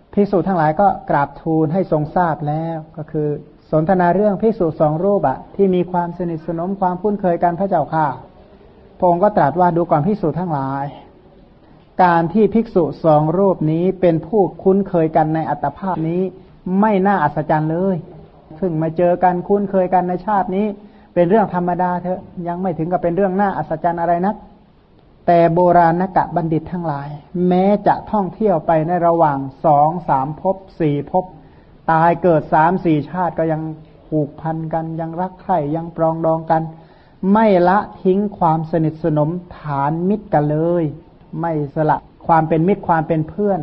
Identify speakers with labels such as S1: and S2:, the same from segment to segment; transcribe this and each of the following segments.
S1: ภิกษุทั้งหลายก็กราบทูลให้ทรงทราบแล้วก็คือสนทนาเรื่องภิกษุสองรูปที่มีความสนิทสนมความคุ้นเคยกันพระเจ้าค่ะพระองค์ก็ตรัสว่าดูก่อนภิกษุทั้งหลายการที่ภิกษุสองรูปนี้เป็นผู้คุ้นเคยกันในอัตภาพนี้ไม่น่าอัศจรรย์เลยเพิ่งมาเจอกันคุ้นเคยกันในชาตินี้เป็นเรื่องธรรมดาเถอะยังไม่ถึงกับเป็นเรื่องน่าอัศจรรย์อะไรนักแต่โบราณกะบัณฑิตทั้งหลายแม้จะท่องเที่ยวไปในระหว่าง2-3 ภพ4 ภพตายเกิด3-4 ชาติก็ยังผูกพันกันยังรักใคร่ยังปรองดองกันไม่ละทิ้งความสนิทสนมฐานมิตรกันเลยไม่สละความเป็นมิตรความเป็นเพื่อน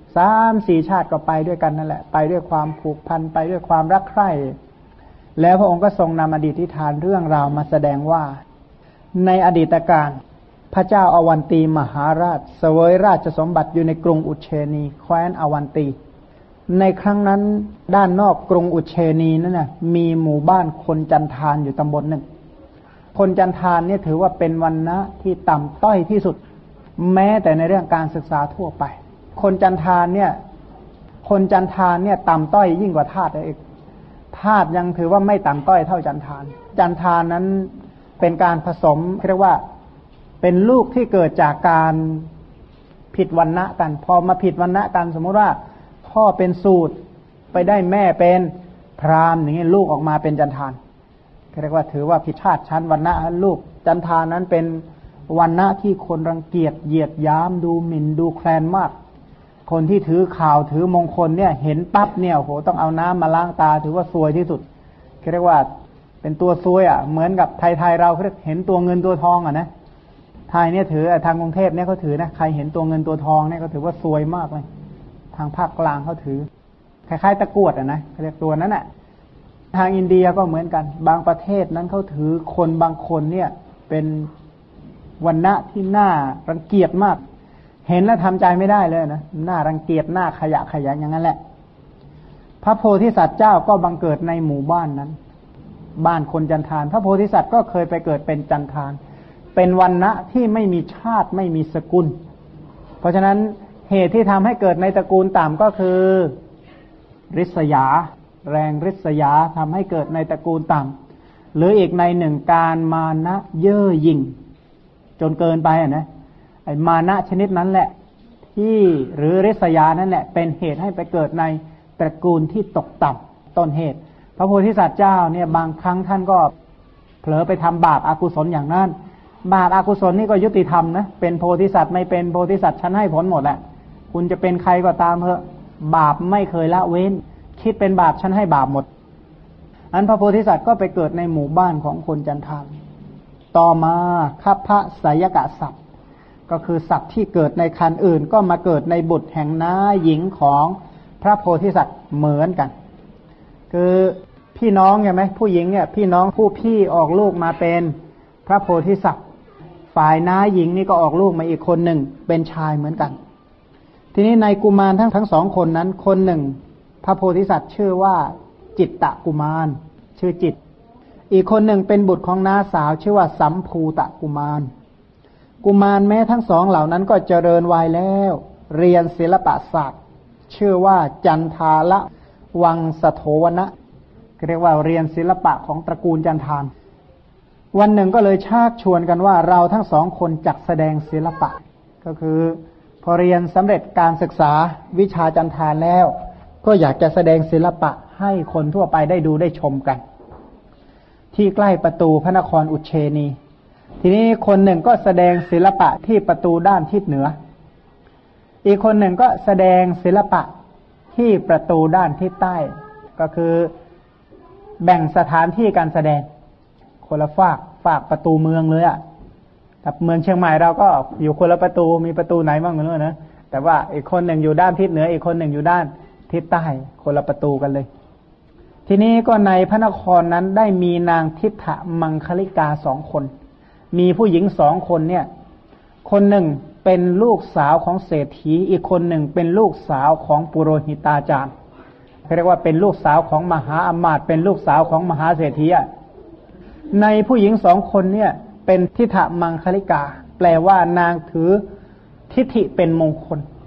S1: 3-4 ชาติก็ไปด้วยกันนั่นแหละไปด้วยความผูกพันไปด้วยความรักใคร่แล้วพระองค์ก็ทรงนำอดีตฐานเรื่องราวมาแสดงว่าในอดีตการพระเจ้าอวันตีมหาราชเสวยราชสมบัติอยู่ในกรุงอุเชนีแคว้นอวันตีในครั้งนั้นด้านนอกกรุงอุเชนีนั่นน่ะมีหมู่บ้านคนจันทานอยู่ตำบลหนึ่งคนจันทานเนี่ยถือว่าเป็นวรรณะที่ต่ำต้อยที่สุดแม้แต่ในเรื่องการศึกษาทั่วไปคนจันทานเนี่ยต่ำต้อยยิ่งกว่าทาสอีกทาสยังถือว่าไม่ต่ำต้อยเท่าจันทานจันทานนั้นเป็นการผสมเรียกว่าเป็นลูกที่เกิดจากการผิดวรรณะกันพอมาผิดวรรณะกันสมมติว่าพ่อเป็นสูตรไปได้แม่เป็นพราหมณ์อย่างนี้ลูกออกมาเป็นจันทานเรียกว่าถือว่าผิดชาติชั้นวรรณะลูกจันทานนั้นเป็นวรรณะที่คนรังเกียจเหยียดหยามดูหมิ่นดูแคลนมากคนที่ถือข่าวถือมงคลเนี่ยเห็นปั๊บเนี่ยโหต้องเอาน้ำมาล้างตาถือว่าซวยที่สุดเรียกว่าเป็นตัวซวยเหมือนกับไทยเราเห็นตัวเงินตัวทองนะไทยเนี่ยถือทางกรุงเทพเนี่ยเขาถือนะใครเห็นตัวเงินตัวทองเนี่ยเขาถือว่าซวยมากเลยทางภาคกลางเขาถือคล้ายๆตะกรวดนะเรียกตัวนั้นทางอินเดียก็เหมือนกันบางประเทศนั้นเขาถือคนบางคนเนี่ยเป็นวรรณะที่น่ารังเกียจมากเห็นแล้วทำใจไม่ได้เลยนะน่ารังเกียจน่าขยะแขยงอย่างนั้นแหละพระโพธิสัตว์เจ้าก็บังเกิดในหมู่บ้านนั้นบ้านคนจันทานพระโพธิสัตว์ก็เคยไปเกิดเป็นจันทานเป็นวรรณะที่ไม่มีชาติไม่มีสกุลเพราะฉะนั้นเหตุที่ทำให้เกิดในตระกูลต่ำก็คือริษยาแรงริษยาทำให้เกิดในตระกูลต่ำหรืออีกในหนึ่งการมานะเย่อหยิ่งจนเกินไปนะไอ้มานะชนิดนั้นแหละที่หรือริษยานั่นแหละเป็นเหตุให้ไปเกิดในตระกูลที่ตกต่ำต้นเหตุพระโพธิสัตว์เจ้าเนี่ยบางครั้งท่านก็เผลอไปทำบาปอกุศลอย่างนั้นบาปอกุศลนี่ก็ยุติธรรมนะเป็นโพธิสัตว์ไม่เป็นโพธิสัตว์ฉันให้ผลหมดแหละคุณจะเป็นใครก็ตามเถอะบาปไม่เคยละเว้นคิดเป็นบาปฉันให้บาปหมดอันพระโพธิสัตว์ก็ไปเกิดในหมู่บ้านของคนจันทานต่อมาคัพพะไสยกะสัตว์ก็คือสัตว์ที่เกิดในคันอื่นก็มาเกิดในบุตรแห่งน้าหญิงของพระโพธิสัตว์เหมือนกันคือพี่น้องใช่ไหมผู้หญิงเนี่ยพี่น้องผู้พี่ออกลูกมาเป็นพระโพธิสัตว์ฝ่ายน้าหญิงนี่ก็ออกลูกมาอีกคนหนึ่งเป็นชายเหมือนกันทีนี้ในกุมารทั้งสองคนนั้นคนหนึ่งพระโพธิสัตว์ชื่อว่าจิตตกุมารชื่อจิตอีกคนหนึ่งเป็นบุตรของน้าสาวชื่อว่าสัมภูตกุมารกุมารแม้ทั้งสองเหล่านั้นก็เจริญวัยแล้วเรียนศิลปศาสตร์ชื่อว่าจันทาละวังสโถวนะเรียกว่าเรียนศิลปะของตระกูลจันทานวันหนึ่งก็เลยชักชวนกันว่าเราทั้งสองคนจักแสดงศิลปะก็คือพอเรียนสำเร็จการศึกษาวิชาจันทานแล้วก็อยากจะแสดงศิลปะให้คนทั่วไปได้ดูได้ชมกันที่ใกล้ประตูพระนครอุเชนีทีนี้คนหนึ่งก็แสดงศิลปะที่ประตูด้านทิศเหนืออีกคนหนึ่งก็แสดงศิลปะที่ประตูด้านทิศใต้ก็คือแบ่งสถานที่การแสดงคนละฝากประตูเมืองเลยแต่เมืองเชียงใหม่เราก็อยู่คนละประตูมีประตูไหนบ้างไม่รู้นะแต่ว่าอีกคนหนึ่งอยู่ด้านทิศเหนืออีกคนหนึ่งอยู่ด้านทิศใต้คนละประตูกันเลยทีนี้ก็ในพระนครนั้นได้มีนางทิฏฐมังคลิกา2 คนมีผู้หญิง2 คนเนี่ยคนหนึ่งเป็นลูกสาวของเศรษฐีอีกคนหนึ่งเป็นลูกสาวของปุโรหิตาจารย์เรียกว่าเป็นลูกสาวของมหาอมาตย์เป็นลูกสาวของมหาเศรษฐีในผู้หญิง2 คนเนี่ยเป็นทิฏฐมังคลิกาแปลว่านางถือทิฏฐิเป็นมงคล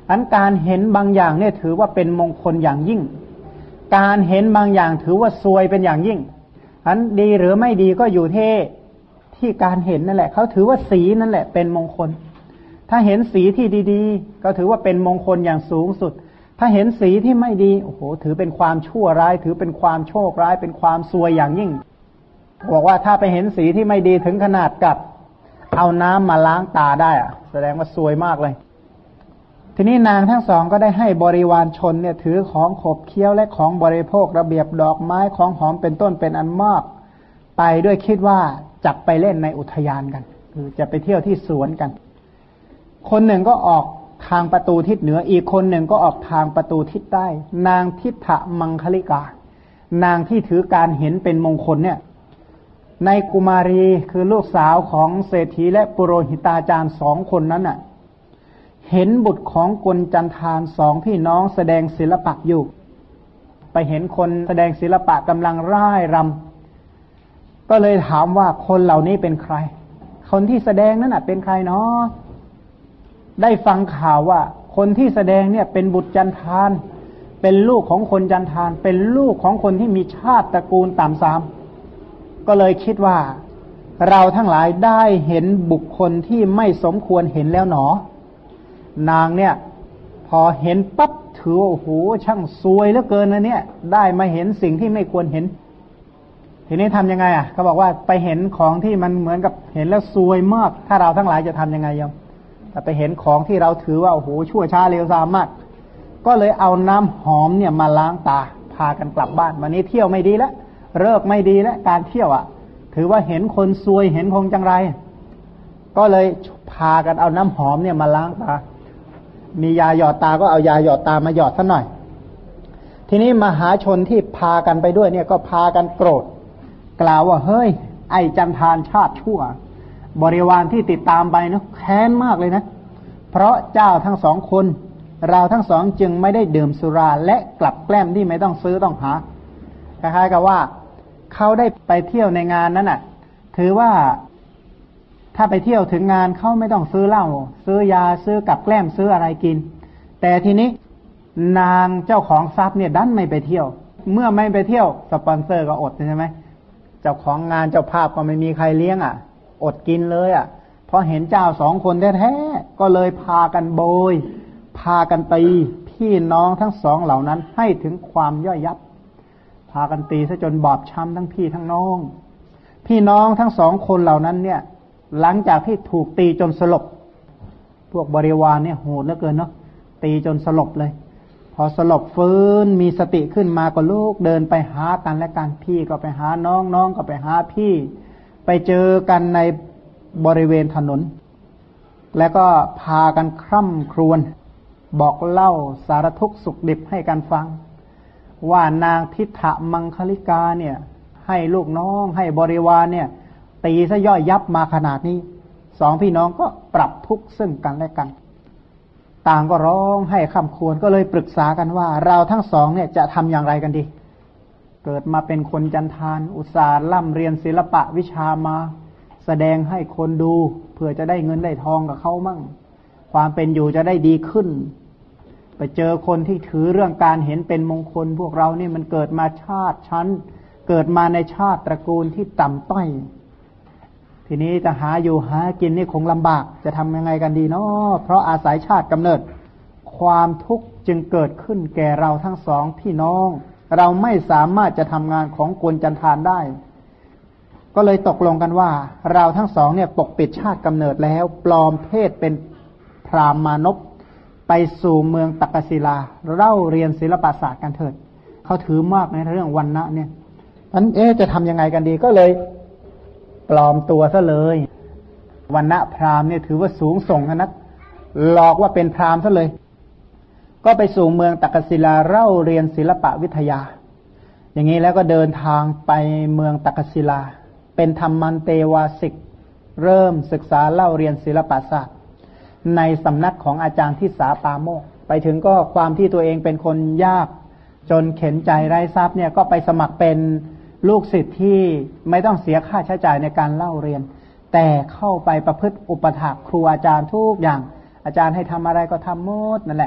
S1: อันการเห็นบางอย่างเนี่ยถือว่าเป็นมงคลอย่างยิ่งการเห็นบางอย่างถือว่าซวยเป็นอย่างยิ่งอันดีหรือไม่ดีก็อยู่ที่การเห็นนั่นแหละเขาถือว่าสีนั่นแหละเป็นมงคลถ้าเห็นสีที่ดีๆก็ถือว่าเป็นมงคลอย่างสูงสุดถ้าเห็นสีที่ไม่ดีโอ้โหถือเป็นความชั่วร้ายถือเป็นความโชคร้ายเป็นความซวยอย่างยิ่งบอกว่าถ้าไปเห็นสีที่ไม่ดีถึงขนาดกับเอาน้ำมาล้างตาได้อะแสดงว่าซวยมากเลยทีนี้นางทั้งสองก็ได้ให้บริวารชนเนี่ยถือของขบเคี้ยวและของบริโภคระเบียบดอกไม้ของหอมเป็นต้นเป็นอันมากไปด้วยคิดว่าจับไปเล่นในอุทยานกันคือจะไปเที่ยวที่สวนกันคนหนึ่งก็ออกทางประตูทิศเหนืออีกคนหนึ่งก็ออกทางประตูทิศใต้นางทิฏฐมังคลิกานางที่ถือการเห็นเป็นมงคลเนี่ยในกุมารีคือลูกสาวของเศรษฐีและปุโรหิตาจารย์สองคนนั้นน่ะเห็นบุตรของกลจันทานสองพี่น้องแสดงศิลปะอยู่ไปเห็นคนแสดงศิลปะกำลังร่ายรำก็เลยถามว่าคนเหล่านี้เป็นใครคนที่แสดงนั้นน่ะเป็นใครเนาะได้ฟังข่าวว่าคนที่แสดงเนี่ยเป็นบุตรจันทานเป็นลูกของคนจันทานเป็นลูกของคนที่มีชาติตระกูลต่ำทรามก็เลยคิดว่าเราทั้งหลายได้เห็นบุคคลที่ไม่สมควรเห็นแล้วหนอนางเนี่ยพอเห็นปั๊บถือโอ้โหช่างซวยเหลือเกินนะเนี่ยได้มาเห็นสิ่งที่ไม่ควรเห็นทีนี้ทำยังไงอ่ะเขาบอกว่าไปเห็นของที่มันเหมือนกับเห็นแล้วซวยมากถ้าเราทั้งหลายจะทำยังไงโยมแต่ไปเห็นของที่เราถือว่าโอ้โหชั่วช้าเลวทรามมากก็เลยเอาน้ำหอมเนี่ยมาล้างตาพากันกลับบ้านวันนี้เที่ยวไม่ดีแล้วเลิกไม่ดีแล้วการเที่ยวอ่ะถือว่าเห็นคนซวยเห็นคงจังไรก็เลยพากันเอาน้ำหอมเนี่ยมาล้างตามียาหยอดตาก็เอายาหยอดตามาหยอดซะหน่อยทีนี้มหาชนที่พากันไปด้วยเนี่ยก็พากันโกรธกล่าวว่าเฮ้ยไอ้จันทานชาติชั่วบริวารที่ติดตามไปนะแค้นมากเลยนะเพราะเจ้าทั้งสองคนเราทั้งสองจึงไม่ได้ดื่มสุราและกลับแกล้มที่ไม่ต้องซื้อต้องหาคล้ายๆกับว่าเขาได้ไปเที่ยวในงานนั้นน่ะถือว่าถ้าไปเที่ยวถึงงานเขาไม่ต้องซื้อเหล้าซื้อยาซื้อกับแกล้มซื้ออะไรกินแต่ทีนี้นางเจ้าของทรัพย์เนี่ยดันไม่ไปเที่ยวเมื่อไม่ไปเที่ยวสปอนเซอร์ก็อดใช่ไหมเจ้าของงานเจ้าภาพก็ไม่มีใครเลี้ยงอ่ะอดกินเลยอ่ะพอเห็นเจ้าสองคนแท้ๆก็เลยพากันโบยพากันตีพี่น้องทั้งสองเหล่านั้นให้ถึงความย่อยยับพากันตีซะจนบอบช้ำทั้งพี่ทั้งน้องพี่น้องทั้งสองคนเหล่านั้นเนี่ยหลังจากที่ถูกตีจนสลบพวกบริวารเนี่ยโหดเหลือเกินเนาะตีจนสลบเลยพอสลบฟื้นมีสติขึ้นมาก็ลูกเดินไปหากันและกันพี่ก็ไปหาน้องน้องก็ไปหาพี่ไปเจอกันในบริเวณถนนแล้วก็พากันคร่ำครวญบอกเล่าสารทุกข์สุขดิบให้กันฟังว่านางทิฏฐมังคลิกาเนี่ยให้ลูกน้องให้บริวารเนี่ยตีซะย่อยยับมาขนาดนี้สองพี่น้องก็ปรับทุกข์ซึ่งกันและกันต่างก็ร้องให้คำควรก็เลยปรึกษากันว่าเราทั้งสองเนี่ยจะทำอย่างไรกันดีเกิดมาเป็นคนจันทานอุตส่าห์ร่ำเรียนศิลปะวิชามาแสดงให้คนดูเพื่อจะได้เงินได้ทองกับเขามั่งความเป็นอยู่จะได้ดีขึ้นไปเจอคนที่ถือเรื่องการเห็นเป็นมงคลพวกเรานี่มันเกิดมาชาติชั้นเกิดมาในชาติตระกูลที่ต่ำต้อยทีนี้จะหาอยู่หากินนี่คงลำบากจะทำยังไงกันดีเนาะเพราะอาศัยชาติกำเนิดความทุกข์จึงเกิดขึ้นแก่เราทั้งสองพี่น้องเราไม่สามารถจะทำงานของกวนจันทานได้ก็เลยตกลงกันว่าเราทั้งสองเนี่ยปกปิดชาติกำเนิดแล้วปลอมเพศเป็นพราหมณ์นพไปสู่เมืองตักกศิลาเล่าเรียนศิลปศาสตร์กันเถิดเขาถือมากในเรื่องวรรณะเนี่ยนั้นจะทำยังไงกันดีก็เลยปลอมตัวซะเลยวรรณะพราหมณ์เนี่ยถือว่าสูงส่งนักหลอกว่าเป็นพราหมณ์ซะเลยก็ไปสู่เมืองตักกศิลาเล่าเรียนศิลปวิทยาอย่างนี้แล้วก็เดินทางไปเมืองตักกศิลาเป็นธรรมันเตวาสิกเริ่มศึกษาเล่าเรียนศิลปศาสตร์ในสำนักของอาจารย์ทิสาปาโมกข์ไปถึงก็ความที่ตัวเองเป็นคนยากจนเข็นใจไร้ทรัพย์เนี่ยก็ไปสมัครเป็นลูกศิษย์ที่ไม่ต้องเสียค่าใช้จ่ายในการเล่าเรียนแต่เข้าไปประพฤติอุปถากครูอาจารย์ทุกอย่างอาจารย์ให้ทำอะไรก็ทำหมดนั่นแหละ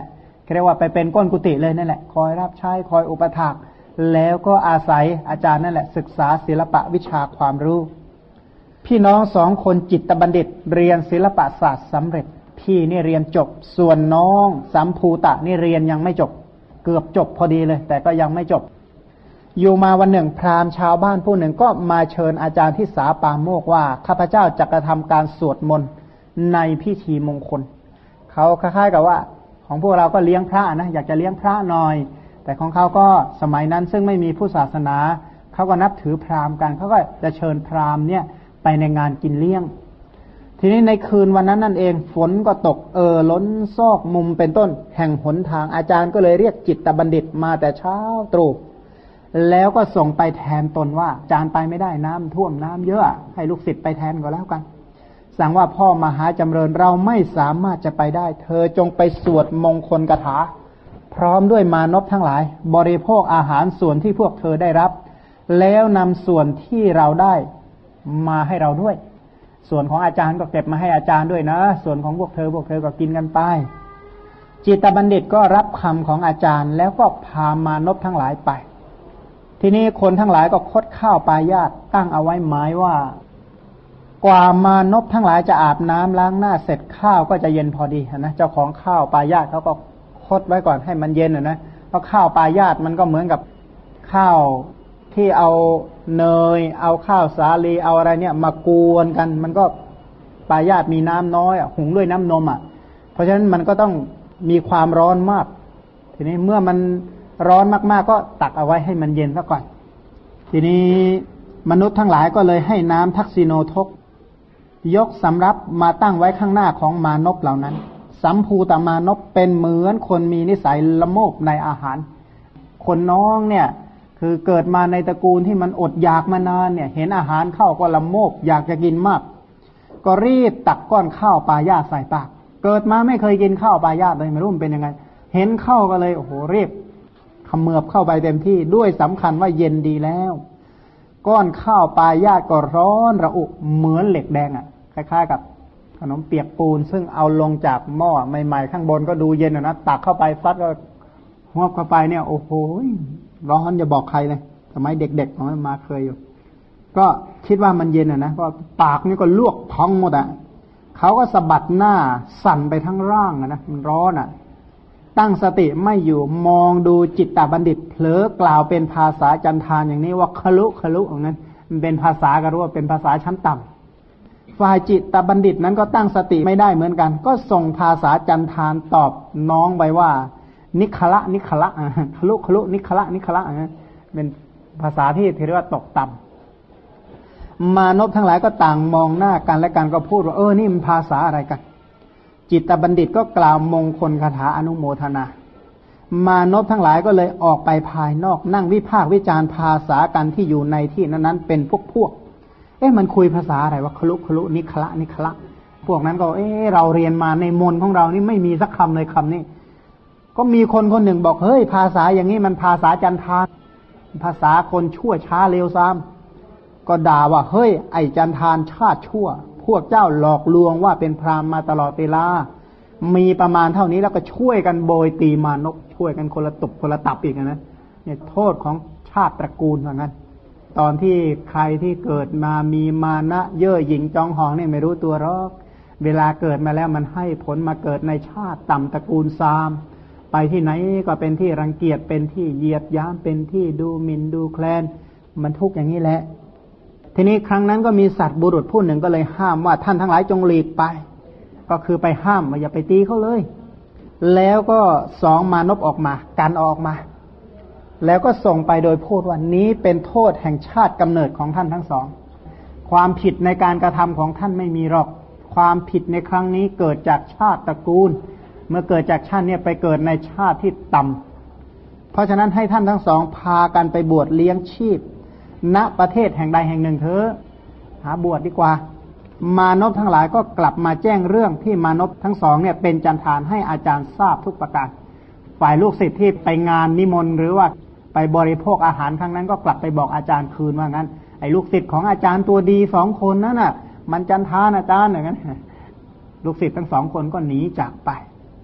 S1: เรียกว่าไปเป็นก้นกุฏิเลยนั่นแหละคอยรับใช้คอยอุปถากแล้วก็อาศัยอาจารย์นั่นแหละศึกษาศิลปะวิชาความรู้พี่น้อง2 คนจิตบัณฑิตเรียนศิลปศาสตร์สำเร็จพี่นี่เรียนจบส่วนน้องสัมภูตะนี่เรียนยังไม่จบเกือบจบพอดีเลยแต่ก็ยังไม่จบอยู่มาวันหนึ่งพราหมณ์ชาวบ้านผู้หนึ่งก็มาเชิญอาจารย์ที่สาปาโมกว่าข้าพเจ้าจะกระทำการสวดมนต์ในพิธีมงคลเขาคล้ายๆกับว่าของพวกเราก็เลี้ยงพระนะอยากจะเลี้ยงพระหน่อยแต่ของเขาก็สมัยนั้นซึ่งไม่มีผู้ศาสนาเขาก็นับถือพราหมณ์กันเขาก็จะเชิญพราหมณ์เนี่ยไปในงานกินเลี้ยงทีนี้ในคืนวันนั้นนั่นเองฝนก็ตกล้นซอกมุมเป็นต้นแห่งหนทางอาจารย์ก็เลยเรียกจิตบัณฑิตมาแต่เช้าตรู่แล้วก็ส่งไปแทนตนว่าอาจารย์ไปไม่ได้น้ำท่วมน้ำเยอะให้ลูกศิษย์ไปแทนก็แล้วกันสั่งว่าพ่อมหาจำเริญเราไม่สามารถจะไปได้เธอจงไปสวดมงคลคาถาพร้อมด้วยมานพทั้งหลายบริโภคอาหารส่วนที่พวกเธอได้รับแล้วนำส่วนที่เราได้มาให้เราด้วยส่วนของอาจารย์ก็เก็บมาให้อาจารย์ด้วยนะส่วนของพวกเธอก็กินกันไปจิตบัณฑิตก็รับคำของอาจารย์แล้วก็พามานพทั้งหลายไปทีนี้คนทั้งหลายก็คดข้าวปายาตตั้งเอาไว้หมายว่ากว่ามานพทั้งหลายจะอาบน้ำล้างหน้าเสร็จข้าวก็จะเย็นพอดีนะเจ้าของข้าวปายาตเขาก็คดไว้ก่อนให้มันเย็นนะเพราะข้าวปายาตมันก็เหมือนกับข้าวที่เอาเนยเอาข้าวสาลีเอาอะไรเนี่ยมากวนกันมันก็ปายาตมีน้ำน้อยหุงด้วยน้ำนมเพราะฉะนั้นมันก็ต้องมีความร้อนมากทีนี้เมื่อมันร้อนมากๆก็ตักเอาไว้ให้มันเย็นซะก่อนทีนี้มนุษย์ทั้งหลายก็เลยให้น้ำทักษิโนทกยกสำรับมาตั้งไว้ข้างหน้าของมานพเหล่านั้นสัมภูตมานพเป็นเหมือนคนมีนิสัยละโมบในอาหารคนน้องเนี่ยคือเกิดมาในตระกูลที่มันอดอยากมานานเนี่ยเห็นอาหารเข้าก็ละโมบอยากจะกินมากก็รีบตักก้อนข้าวปายาตใส่ปากเกิดมาไม่เคยกินข้าวปายาตเลยไม่รู้มันเป็นยังไงเห็นเข้าก็เลยโอ้โหรีบเขมือบเข้าไปเต็มที่ด้วยสำคัญว่าเย็นดีแล้วก้อนข้าวปายาตก็ร้อนระอุเหมือนเหล็กแดงคล้ายๆกับขนมเปียกปูนซึ่งเอาลงจากหม้อใหม่ๆข้างบนก็ดูเย็นนะตักเข้าไปฟัดก็หัวเข้าไปเนี่ยโอ้โหร้อนอย่าบอกใครเลยสมัยเด็กๆของมาเคยอยู่ก็คิดว่ามันเย็นนะก็ปากนี่ก็ลวกพองหมดเขาก็สะบัดหน้าสั่นไปทั้งร่างนะมันร้อนตั้งสติไม่อยู่มองดูจิตตบัณฑิตเผลอกล่าวเป็นภาษาจันทานอย่างนี้ว่าคลุอย่างนั้นมันเป็นภาษาก็รู้ว่าเป็นภาษาชั้นต่ำฝ่ายจิตตบัณฑิตนั้นก็ตั้งสติไม่ได้เหมือนกันก็ส่งภาษาจันทานตอบน้องไปว่านิคละคลุนิคละเป็นภาษาที่เรียกว่าตกต่ำมานพทั้งหลายก็ต่างมองหน้ากันและกันก็พูดว่านี่มันภาษาอะไรกันจิตตบัณฑิตก็กล่าวมงคลคาถาอนุโมทนามานพทั้งหลายก็เลยออกไปภายนอกนั่งวิพากษ์วิจารณ์ภาษากันที่อยู่ในที่นั้นๆเป็นพวกมันคุยภาษาอะไรว่าคลุนิคละพวกนั้นก็เราเรียนมาในมนของเรานี่ไม่มีสักคำเลยคำนี้ก็มีคนคนหนึ่งบอกเฮ้ยภาษาอย่างนี้มันภาษาจันทานภาษาคนชั่วช้าเลวทรามก็ด่าว่าเฮ้ยไอ้จันทานชาติชั่วพวกเจ้าหลอกลวงว่าเป็นพราหมณ์มาตลอดเวลามีประมาณเท่านี้แล้วก็ช่วยกันโบยตีมานพช่วยกันคนละตุบคนละตับอีกนะเนี่ยโทษของชาติตระกูลว่างั้นตอนที่ใครที่เกิดมามีมานะเย่อหยิ่งจองหองเนี่ยไม่รู้ตัวหรอกเวลาเกิดมาแล้วมันให้ผลมาเกิดในชาติต่ำตระกูลซามไปที่ไหนก็เป็นที่รังเกียจเป็นที่เหยียดหยามเป็นที่ดูหมิ่นดูแคลนมันทุกข์อย่างนี้แหละทีนี้ครั้งนั้นก็มีสัตว์บุรุษผู้หนึ่งก็เลยห้ามว่าท่านทั้งหลายจงหลีกไปก็คือไปห้ามว่าอย่าไปตีเขาเลยแล้วก็2มานพออกมากันออกมาแล้วก็ส่งไปโดยพูดว่านี้เป็นโทษแห่งชาติกำเนิดของท่านทั้งสองความผิดในการกระทำของท่านไม่มีหรอกความผิดในครั้งนี้เกิดจากชาติตระกูลเมื่อเกิดจากชาติเนี่ยไปเกิดในชาติที่ต่ำเพราะฉะนั้นให้ท่านทั้งสองพากันไปบวชเลี้ยงชีพณประเทศแห่งใดแห่งหนึ่งเถอะหาบวชดีกว่ามานพทั้งหลายก็กลับมาแจ้งเรื่องที่มานพทั้งสองเนี่ยเป็นจันทานให้อาจารย์ทราบทุกประการฝ่ายลูกศิษย์ที่ไปงานนิมนต์หรือว่าไปบริโภคอาหารครั้งนั้นก็กลับไปบอกอาจารย์คืนว่างั้นไอ้ลูกศิษย์ของอาจารย์ตัวดี2คนนั่นน่ะมันจันทานอาจารย์อย่างนั้นลูกศิษย์ทั้ง2คนก็หนีจากไป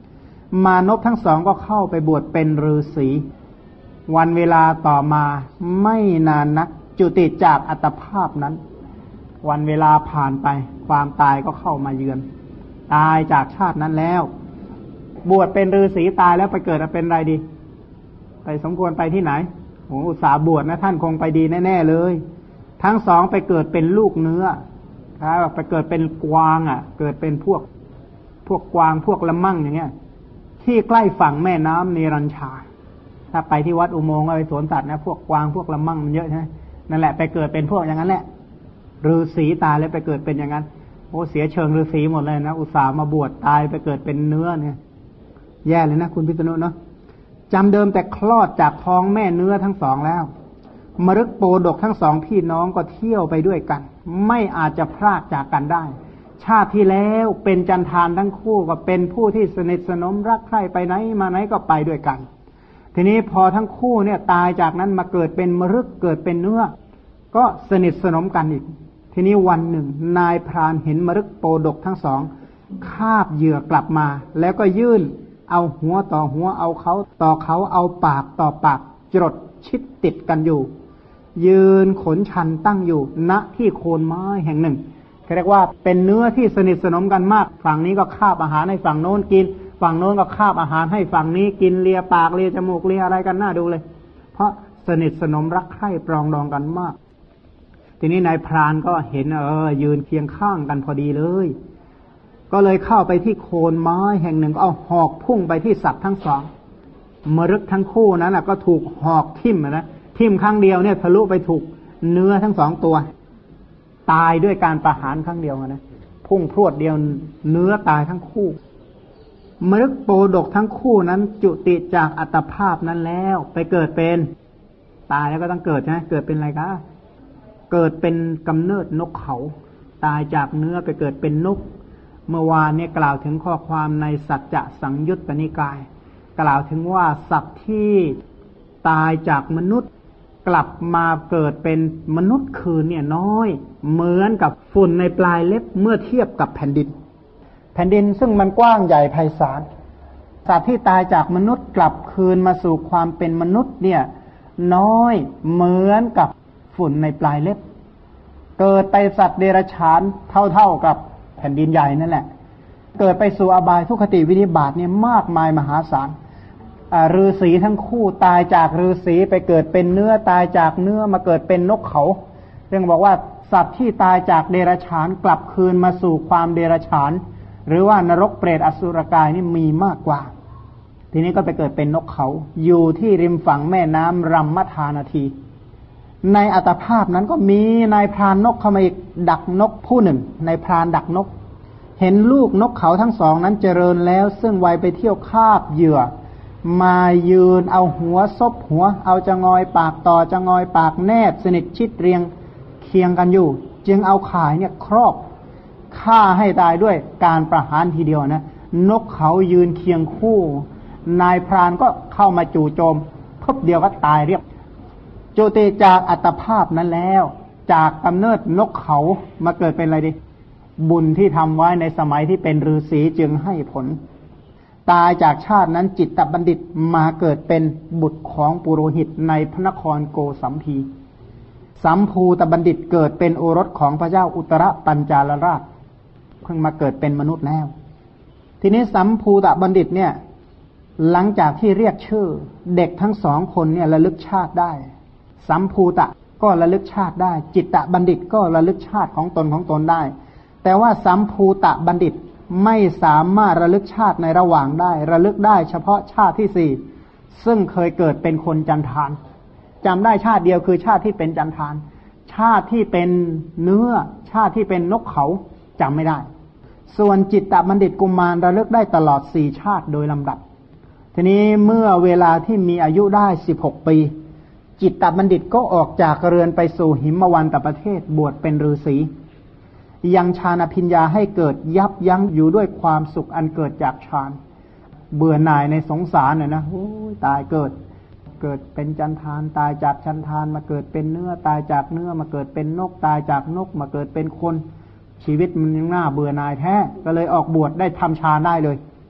S1: มานพทั้งสองก็เข้าไปบวชเป็นฤาษีวันเวลาต่อมาไม่นานนักจุติจากอัตภาพนั้นวันเวลาผ่านไปความตายก็เข้ามาเยือนตายจากชาตินั้นแล้วบวชเป็นฤาษีตายแล้วไปเกิดเป็นอะไรดีไปสมควรไปที่ไหนโอ้อุตส่าห์บวชนะท่านคงไปดีแน่ๆเลยทั้งสองไปเกิดเป็นลูกเนื้อครับไปเกิดเป็นกวางเกิดเป็นพวกกวางพวกละมั่งอย่างเงี้ยที่ใกล้ฝั่งแม่น้ำเนรัญชาถ้าไปที่วัดอุโมงค์ไปสวนสัตว์นะพวกกวางพวกละมั่งมันเยอะใช่ไหมนั่นแหละไปเกิดเป็นพวกอย่างนั้นแหละฤาษีตายแล้วไปเกิดเป็นอย่างนั้นโอ้เสียเชิงฤาษีหมดเลยนะอุตส่าห์มาบวชตายไปเกิดเป็นเนื้อเนี่ยแย่เลยนะคุณพิษณุเนาะจำเดิมแต่คลอดจากท้องแม่เนื้อทั้งสองแล้วมฤคโปดกทั้งสองพี่น้องก็เที่ยวไปด้วยกันไม่อาจจะพรากจากกันได้ชาติที่แล้วเป็นจันทานทั้งคู่ก็เป็นผู้ที่สนิทสนมรักใคร่ไปไหนมาไหนก็ไปด้วยกันทีนี้พอทั้งคู่เนี่ยตายจากนั้นมาเกิดเป็นมฤคเกิดเป็นเนื้อก็สนิทสนมกันอีกทีนี้วันหนึ่งนายพรานเห็นมฤคโปดกทั้งสองคาบเหยื่อกลับมาแล้วก็ยื่นเอาหัวต่อหัวเอาเขาต่อเขาเอาปากต่อปากจดชิดติดกันอยู่ยืนขนชันตั้งอยู่ณที่โคนไม้แห่งหนึ่งเรียกว่าเป็นเนื้อที่สนิทสนมกันมากฝั่งนี้ก็คาบอาหารให้ฝั่งโน้นกินฝั่งโน้นก็คาบอาหารให้ฝั่งนี้กินเลียปากเลียจมูกเลียอะไรกันน่าดูเลยเพราะสนิทสนมรักใคร่ปรองดองกันมากทีนี้นายพรานก็เห็นยืนเคียงข้างกันพอดีเลยก็เลยเข้าไปที่โคนไม้แห่งหนึ่งเอาหอกพุ่งไปที่สัตว์ทั้งสองมฤคทั้งคู่นั้นก็ถูกหอกทิ่มนะทิ่มครั้งเดียวเนี่ยทะลุไปถูกเนื้อทั้งสองตัวตายด้วยการประหารครั้งเดียวนะพุ่งพรวดเดียวเนื้อตายทั้งคู่มฤคโปดกทั้งคู่นั้นจุติจากอัตภาพนั้นแล้วไปเกิดเป็นตายแล้วก็ต้องเกิดใช่ไหมเกิดเป็นอะไรคะเกิดเป็นกำเนิดนกเขาตายจากเนื้อไปเกิดเป็นนกเมื่อวานเนี่ยกล่าวถึงข้อความในสัจจะสังยุตตนิกายกล่าวถึงว่าสัตว์ที่ตายจากมนุษย์กลับมาเกิดเป็นมนุษย์คืนเนี่ยน้อยเหมือนกับฝุ่นในปลายเล็บเมื่อเทียบกับแผ่นดินซึ่งมันกว้างใหญ่ไพศาลสัตว์ที่ตายจากมนุษย์กลับคืนมาสู่ความเป็นมนุษย์เนี่ยน้อยเหมือนกับฝุ่นในปลายเล็บเกิดไปสัตว์เดรัจฉานเท่ากับแผ่นดินใหญ่นั่นแหละเกิดไปสู่อบายทุกขติวินิบาตเนี่ยมากมายมหาศาลฤาษีทั้งคู่ตายจากฤาษีไปเกิดเป็นเนื้อตายจากเนื้อมาเกิดเป็นนกเขาเรื่องบอกว่าสัตว์ที่ตายจากเดรัจฉานกลับคืนมาสู่ความเดรัจฉานหรือว่านรกเปรตอสุรกายนี่มีมากกว่าทีนี้ก็ไปเกิดเป็นนกเขาอยู่ที่ริมฝั่งแม่น้ำรัมมทานาทีในอัตภาพนั้นก็มีนายพรานนกเข้ามาอีกดักนกผู้หนึ่งนายพรานดักนกเห็นลูกนกเขาทั้งสองนั้นเจริญแล้วซึ่งวัยไปเที่ยวคาบเหยื่อมายืนเอาหัวซบหัวเอาจะงอยปากต่อจะงอยปากแนบสนิทชิดเรียงเคียงกันอยู่จึงเอาข่ายเนี่ยครอบฆ่าให้ตายด้วยการประหารทีเดียวนะนกเขายืนเคียงคู่นายพรานก็เข้ามาจู่โจมพบเดียวก็ตายเรียบจุติจากอัตภาพนั้นแล้วจากกำเนิดนกเขามาเกิดเป็นอะไรดีบุญที่ทำไว้ในสมัยที่เป็นฤาษีจึงให้ผลตายจากชาตินั้นจิตตบัณฑิตมาเกิดเป็นบุตรของปุโรหิตในพระนครโกสัมพีสัมภูตบัณฑิตเกิดเป็นโอรสของพระเจ้าอุตรปัญจาลราชเพิ่งมาเกิดเป็นมนุษย์แล้วทีนี้สัมภูตบัณฑิตเนี่ยหลังจากที่เรียกชื่อเด็กทั้งสองคนเนี่ยระลึกชาติได้สัมภูตะก็ระลึกชาติได้จิตตบัณฑิตก็ระลึกชาติของตนได้แต่ว่าสัมภูตะบัณฑิตไม่สามารถระลึกชาติในระหว่างได้ระลึกได้เฉพาะชาติที่สี่ซึ่งเคยเกิดเป็นคนจันทานจำได้ชาติเดียวคือชาติที่เป็นจันทานชาติที่เป็นเนื้อชาติที่เป็นนกเขาจำไม่ได้ส่วนจิตตบัณฑิตกุมารระลึกได้ตลอดสี่ชาติโดยลำดับทีนี้เมื่อเวลาที่มีอายุได้16 ปีจิตตบัณฑิตก็ออกจากเรือนไปสู่หิมวันตประเทศบวชเป็นฤาษียังฌานอภิญญาให้เกิดยับยั้งอยู่ด้วยความสุขอันเกิดจากฌานเบื่อหน่ายในสงสารเนี่ยนะโอ้ยตายเกิดเป็นจันทานตายจากจันทานมาเกิดเป็นเนื้อตายจากเนื้อมาเกิดเป็นนกตายจากนกมาเกิดเป็นคนชีวิตมันยังน่าเบื่อหน่ายแท้ก็เลยออกบวชได้ทำฌานได้เลย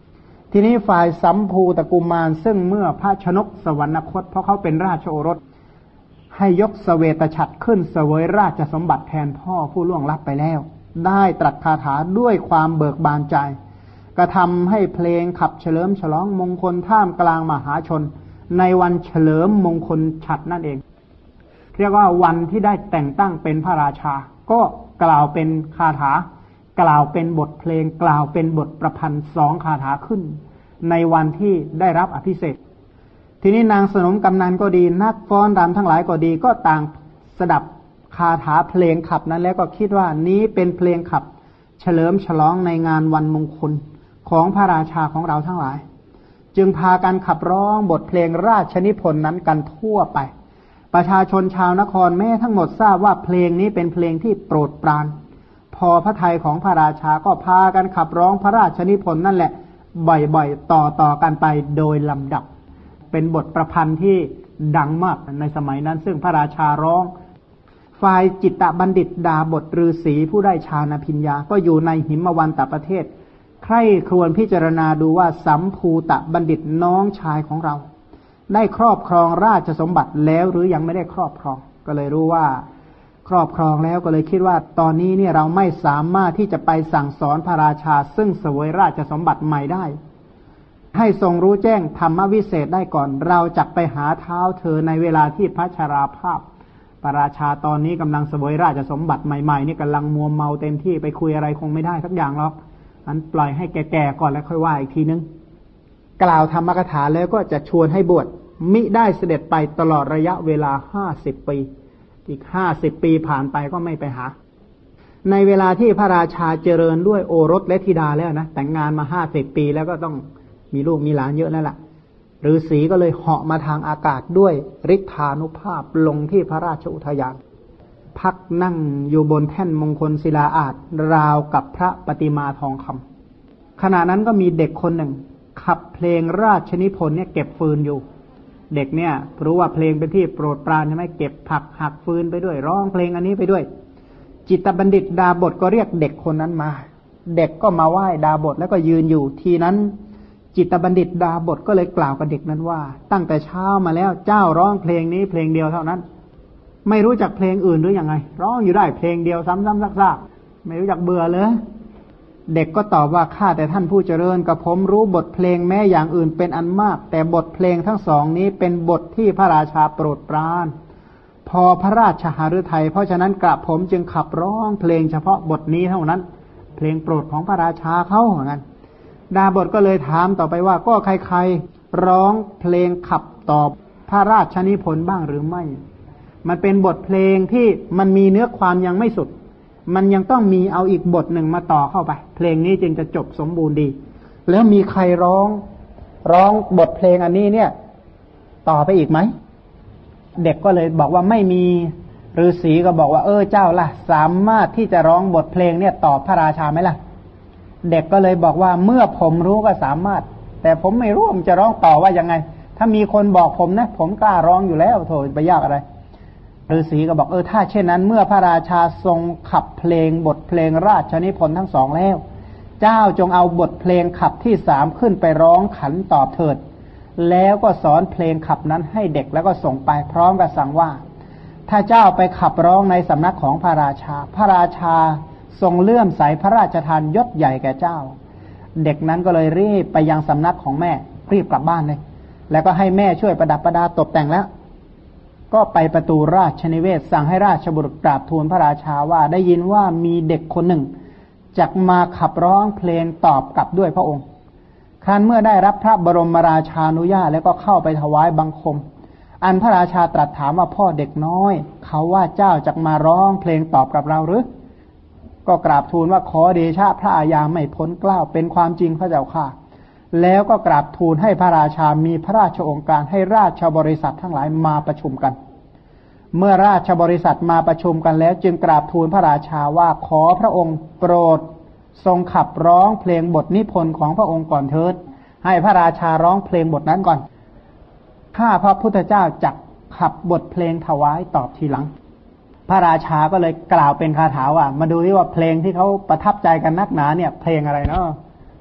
S1: ทีนี้ฝ่ายสัมภูตกุมารซึ่งเมื่อพระชนกสวรรคตเพราะเขาเป็นราชโอรสให้ยกเสวตฉัตรขึ้นเสวยราชสมบัติแทนพ่อผู้ล่วงลับไปแล้วได้ตรัสคาถาด้วยความเบิกบานใจกระทำให้เพลงขับเฉลิมฉลองมงคลท่ามกลางมหาชนในวันเฉลิมมงคลฉัตรนั่นเองเรียกว่าวันที่ได้แต่งตั้งเป็นพระราชาก็กล่าวเป็นคาถากล่าวเป็นบทเพลงกล่าวเป็นบทประพันธ์2คาถาขึ้นในวันที่ได้รับอภิเษกทีนี้นางสนมกำนันก็ดีนักฟ้อนรำทั้งหลายก็ดีก็ต่างสดับคาถาเพลงขับนั้นแล้วก็คิดว่านี้เป็นเพลงขับเฉลิมฉลองในงานวันมงคลของพระราชาของเราทั้งหลายจึงพากันขับร้องบทเพลงราชนิพนธ์นั้นกันทั่วไปประชาชนชาวนครแม้ทั้งหมดทราบว่าเพลงนี้เป็นเพลงที่โปรดปรานพอพระทัยของพระราชาก็พากันขับร้องพระราชนิพนธ์นั่นแหละบ่อยๆต่อกันไปโดยลำดับเป็นบทประพันธ์ที่ดังมากในสมัยนั้นซึ่งพระราชาร้องฝ่ายจิตตบัณฑิตดาบทฤาษีผู้ได้ฌานภิญญาก็อยู่ในหิมวันตประเทศใคร่ครวญพิจารณาดูว่าสัมภูตบัณฑิตน้องชายของเราได้ครอบครองราชสมบัติแล้วหรือยังไม่ได้ครอบครองก็เลยรู้ว่าครอบครองแล้วก็เลยคิดว่าตอนนี้เนี่ยเราไม่สามารถที่จะไปสั่งสอนพระราชาซึ่งเสวยราชสมบัติใหม่ได้ให้ทรงรู้แจ้งธรรมวิเศษได้ก่อนเราจะไปหาเท้าเธอในเวลาที่พระชราภาพพระราชาตอนนี้กำลังเสวยราชสมบัติใหม่ๆนี่กำลังมัวเมาเต็มที่ไปคุยอะไรคงไม่ได้สักอย่างหรอกอันปล่อยให้แก่ๆก่อนแล้วค่อยว่าอีกทีนึงกล่าวธรรมกถาแล้วก็จะชวนให้บวชมิได้เสด็จไปตลอดระยะเวลา50 ปีอีก50 ปีผ่านไปก็ไม่ไปหาในเวลาที่พระราชาเจริญด้วยโอรสและธิดาแล้วนะแต่งงานมา50 ปีแล้วก็ต้องมีลูกมีหลานเยอะแล้วล่ะฤาษีก็เลยเหาะมาทางอากาศด้วยฤทธานุภาพลงที่พระราชอุทยานพักนั่งอยู่บนแท่นมงคลศิลาอาสน์ราวกับพระปฏิมาทองคำขณะนั้นก็มีเด็กคนหนึ่งขับเพลงราชนิพนธ์เนี่ยเก็บฟืนอยู่เด็กเนี่ยรู้ว่าเพลงเป็นที่โปรดปรานใช่ไหมเก็บผักหักฟืนไปด้วยร้องเพลงอันนี้ไปด้วยจิตตบัณฑิตดาบทก็เรียกเด็กคนนั้นมาเด็กก็มาไหว้ดาบทแล้วก็ยืนอยู่ทีนั้นจิตตบัณฑิตดาบทก็เลยกล่าวกับเด็กนั้นว่าตั้งแต่เช้ามาแล้วเจ้าร้องเพลงนี้เพลงเดียวเท่านั้นไม่รู้จักเพลงอื่นหรือยังไงร้องอยู่ได้เพลงเดียวซ้ำๆซากๆไม่รู้จักเบื่อเลยเด็กก็ตอบว่าข้าแต่ท่านผู้เจริญกับผมรู้บทเพลงแม้อย่างอื่นเป็นอันมากแต่บทเพลงทั้งสองนี้เป็นบทที่พระราชาโปรดปรานพอพระราชหฤทัยเพราะฉะนั้นกระผมจึงขับร้องเพลงเฉพาะบทนี้เท่านั้นเพลงโปรดของพระราชาเขาเหมือนกันดาบทก็เลยถามต่อไปว่าก็ใครๆร้องเพลงขับตอบพระราชนิพนธ์บ้างหรือไม่มันเป็นบทเพลงที่มันมีเนื้อความยังไม่สุดมันยังต้องมีเอาอีกบทหนึ่งมาต่อเข้าไปเพลงนี้จึงจะจบสมบูรณ์ดีแล้วมีใครร้องบทเพลงอันนี้เนี่ยต่อไปอีกไหมเด็กก็เลยบอกว่าไม่มีฤาษีก็บอกว่าเจ้าล่ะสามารถที่จะร้องบทเพลงเนี่ยตอบพระราชาไหมล่ะเด็กก็เลยบอกว่าเมื่อผมรู้ก็สามารถแต่ผมไม่รู้ผมจะร้องต่อว่ายังไงถ้ามีคนบอกผมนะผมกล้าร้องอยู่แล้วโถไปยากอะไรฤาษีก็บอกถ้าเช่นนั้นเมื่อพระราชาทรงขับเพลงบทเพลงราชนิพนธ์ทั้งสองแล้วเจ้าจงเอาบทเพลงขับที่3ขึ้นไปร้องขันตอบเถิดแล้วก็สอนเพลงขับนั้นให้เด็กแล้วก็ส่งไปพร้อมกับสั่งว่าถ้าเจ้าไปขับร้องในสำนักของพระราชาพระราชาทรงเลื่อมใสพระราชทานยศใหญ่แก่เจ้าเด็กนั้นก็เลยรีบไปยังสำนักของแม่รีบกลับบ้านเลยแล้วก็ให้แม่ช่วยประดับประดาตกแต่งแล้วก็ไปประตูราชนิเวศสั่งให้ราชบุรุษกราบทูลพระราชาว่าได้ยินว่ามีเด็กคนหนึ่งจักมาขับร้องเพลงตอบกลับด้วยพระองค์ครั้นเมื่อได้รับพระบรมราชานุญาตแล้วก็เข้าไปถวายบังคมอันพระราชาตรัสถามว่าพ่อเด็กน้อยเขาว่าเจ้าจักมาร้องเพลงตอบกับเราหรือก็กราบทูลว่าขอเดชะพระอาญาไม่พ้นเกล้าเป็นความจริงพระเจ้าค่ะแล้วก็กราบทูลให้พระราชามีพระราชโองการให้ราชบริษัททั้งหลายมาประชุมกันเมื่อราชบริษัทมาประชุมกันแล้วจึงกราบทูลพระราชาว่าขอพระองค์โปรดทรงขับร้องเพลงบทนิพนธ์ของพระองค์ก่อนเถิดให้พระราชาร้องเพลงบทนั้นก่อนข้าพระพุทธเจ้าจักขับบทเพลงถวายตอบทีหลังพระราชาก็เลยกล่าวเป็นคาถาว่ามาดูที่ว่าเพลงที่เขาประทับใจกันนักหนาเนี่ยเพลงอะไรเนาะ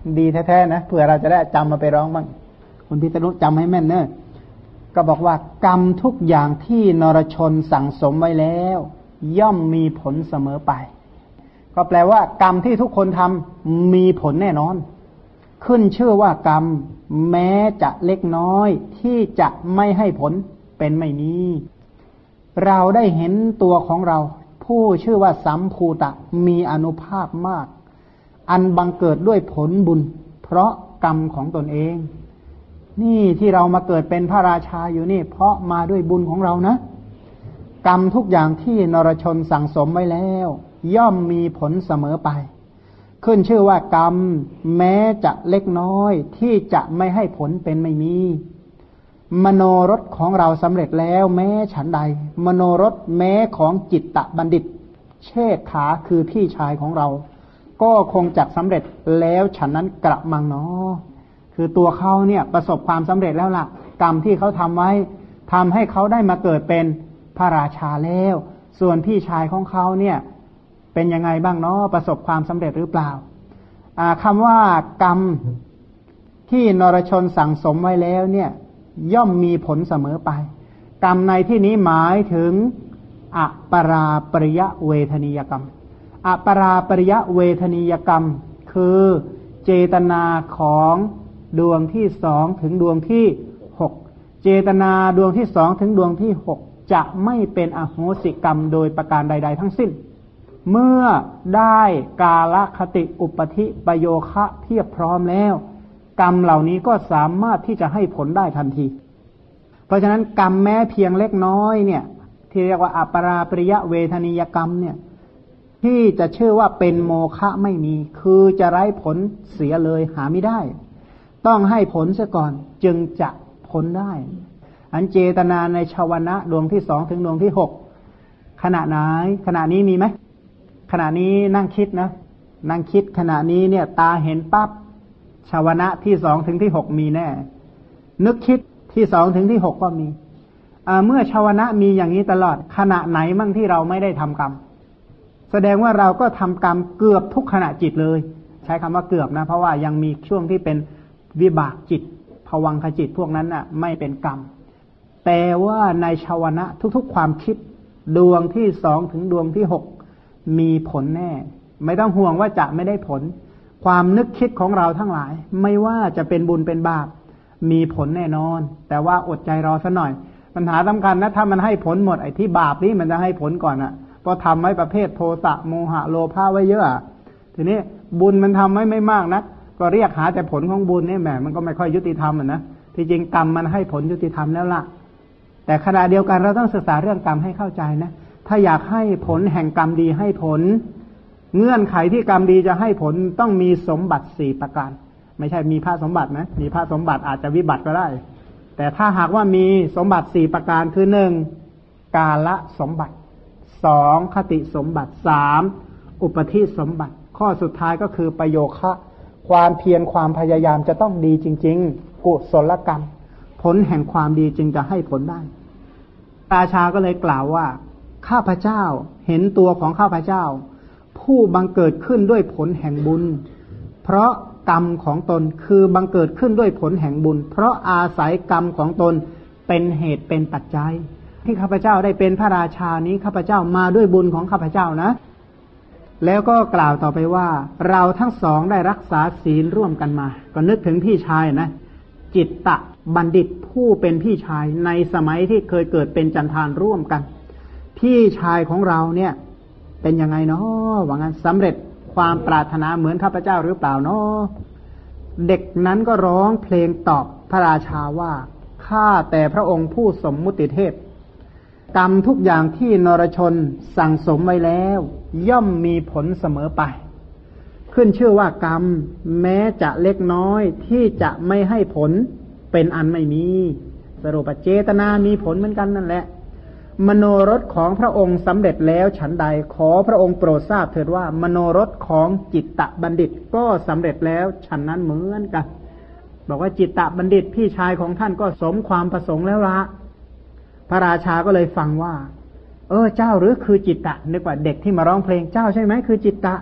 S1: ดีแท้ๆนะเผื่อเราจะได้จำมาไปร้องบ้างคุณพิตรุจำให้แม่นเนอะก็บอกว่ากรรมทุกอย่างที่นรชนสั่งสมไว้แล้วย่อมมีผลเสมอไปก็แปลว่ากรรมที่ทุกคนทำมีผลแน่นอนขึ้นชื่อว่ากรรมแม้จะเล็กน้อยที่จะไม่ให้ผลเป็นไม่มีเราได้เห็นตัวของเราผู้ชื่อว่าสัมภูตะมีอานุภาพมากอันบังเกิดด้วยผลบุญเพราะกรรมของตนเองนี่ที่เรามาเกิดเป็นพระราชาอยู่นี่เพราะมาด้วยบุญของเรานะกรรมทุกอย่างที่นรชนสั่งสมไว้แล้วย่อมมีผลเสมอไปขึ้นชื่อว่ากรรมแม้จะเล็กน้อยที่จะไม่ให้ผลเป็นไม่มีมโนรสของเราสำเร็จแล้วแม้ฉันใดมโนรสแม้ของจิตตบัณฑิตเชษฐาคือพี่ชายของเราก็คงจะสำเร็จแล้วฉันนั้นกระมังเนาะคือตัวเขาเนี่ยประสบความสำเร็จแล้วล่ะกรรมที่เขาทำไว้ทำให้เขาได้มาเกิดเป็นพระราชาแล้วส่วนพี่ชายของเขาเนี่ยเป็นยังไงบ้างเนาะประสบความสำเร็จหรือเปล่าคำว่ากรรมที่นรชนสั่งสมไว้แล้วเนี่ยย่อมมีผลเสมอไปกรรมในที่นี้หมายถึงอปราปริยเวทนียกรรมอปราปริยเวทนียกรรมคือเจตนาของดวงที่สองถึงดวงที่หกเจตนาดวงที่สองถึงดวงที่หกจะไม่เป็นอโหสิกรรมโดยประการใดๆทั้งสิ้นเมื่อได้กาลคติอุปธิปโยคะเพียบพร้อมแล้วกรรมเหล่านี้ก็สามารถที่จะให้ผลได้ทันทีเพราะฉะนั้นกรรมแม้เพียงเล็กน้อยเนี่ยที่เรียกว่าอปราปริยเวทนียกรรมเนี่ยที่จะชื่อว่าเป็นโมฆะไม่มีคือจะไร้ผลเสียเลยหาไม่ได้ต้องให้ผลซะก่อนจึงจะพ้นได้อันเจตนาในชาวนะดวงที่สองถึงดวงที่หกขณะไหนขณะนี้มีไหมขณะนี้นั่งคิดนะนั่งคิดขณะนี้เนี่ยตาเห็นปั๊บชาวนะที่สองถึงที่หกมีแน่นึกคิดที่สองถึงที่หกก็มีเมื่อชาวนะมีอย่างนี้ตลอดขณะไหนมั่งที่เราไม่ได้ทำกรรมแสดงว่าเราก็ทำกรรมเกือบทุกขณะจิตเลยใช้คำว่าเกือบนะเพราะว่ายังมีช่วงที่เป็นวิบากจิตภวังคจิตพวกนั้นน่ะไม่เป็นกรรมแต่ว่าในชาวนะทุกๆความคิดดวงที่สองถึงดวงที่หกมีผลแน่ไม่ต้องห่วงว่าจะไม่ได้ผลความนึกคิดของเราทั้งหลายไม่ว่าจะเป็นบุญเป็นบาปมีผลแน่นอนแต่ว่าอดใจรอสักหน่อยปัญหาสำคัญนะถ้ามันให้ผลหมดไอ้ที่บาปนี่มันจะให้ผลก่อนอ่ะพอทำไว้ประเภทโทสะโมหะโลภะไว้เยอะทีนี้บุญมันทำไว้ไม่มากนักก็เรียกหาแต่ผลของบุญนี่แหมมันก็ไม่ค่อยยุติธรรมนะที่จริงกรรมมันให้ผลยุติธรรมแล้วล่ะแต่ขณะเดียวกันเราต้องศึกษาเรื่องกรรมให้เข้าใจนะถ้าอยากให้ผลแห่งกรรมดีให้ผลเงื่อนไขที่กรรมดีจะให้ผลต้องมีสมบัติสี่ประการไม่ใช่มีพระสมบัตินะมีพระสมบัติอาจจะวิบัติก็ได้แต่ถ้าหากว่ามีสมบัติสี่ประการคือหนึ่งกาลสมบัติสองคติสมบัติสามอุปธิสมบัติข้อสุดท้ายก็คือประโยคะความเพียรความพยายามจะต้องดีจริงๆกุศลกรรมผลแห่งความดีจึงจะให้ผลได้ราชาก็เลยกล่าวว่าข้าพเจ้าเห็นตัวของข้าพเจ้าผู้บังเกิดขึ้นด้วยผลแห่งบุญเพราะกรรมของตนคือบังเกิดขึ้นด้วยผลแห่งบุญเพราะอาศัยกรรมของตนเป็นเหตุเป็นปัจจัยที่ข้าพเจ้าได้เป็นพระราชานี้ข้าพเจ้ามาด้วยบุญของข้าพเจ้านะแล้วก็กล่าวต่อไปว่าเราทั้งสองได้รักษาศีลร่วมกันมาก็นึกถึงพี่ชายนะจิตตบัณฑิตผู้เป็นพี่ชายในสมัยที่เคยเกิดเป็นจันทานร่วมกันพี่ชายของเราเนี่ยเป็นยังไงเนาะว่างั้นสำเร็จความปรารถนาเหมือนข้าพเจ้าหรือเปล่าเนาะเด็กนั้นก็ร้องเพลงตอบพระราชาว่าข้าแต่พระองค์ผู้สมมุติเทพกรรมทุกอย่างที่นรชนสั่งสมไว้แล้วย่อมมีผลเสมอไปขึ้นชื่อว่ากรรมแม้จะเล็กน้อยที่จะไม่ให้ผลเป็นอันไม่มีสรุปเจตนามีผลเหมือนกันนั่นแหละมโนรสของพระองค์สำเร็จแล้วฉันใดขอพระองค์โปรดทราบเถิดว่ามโนรสของจิตตบัณฑิตก็สำเร็จแล้วฉันนั้นเหมือนกันบอกว่าจิตตบัณฑิตพี่ชายของท่านก็สมความประสงค์แล้วละพระราชาก็เลยฟังว่าเจ้าหรือคือจิตตะนึกว่าเด็กที่มาร้องเพลงเจ้าใช่ไหมคือจิตตะ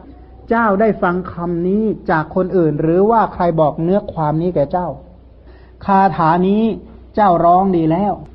S1: เจ้าได้ฟังคำนี้จากคนอื่นหรือว่าใครบอกเนื้อความนี้แก่เจ้าคาถานี้เจ้าร้องดีแล้ว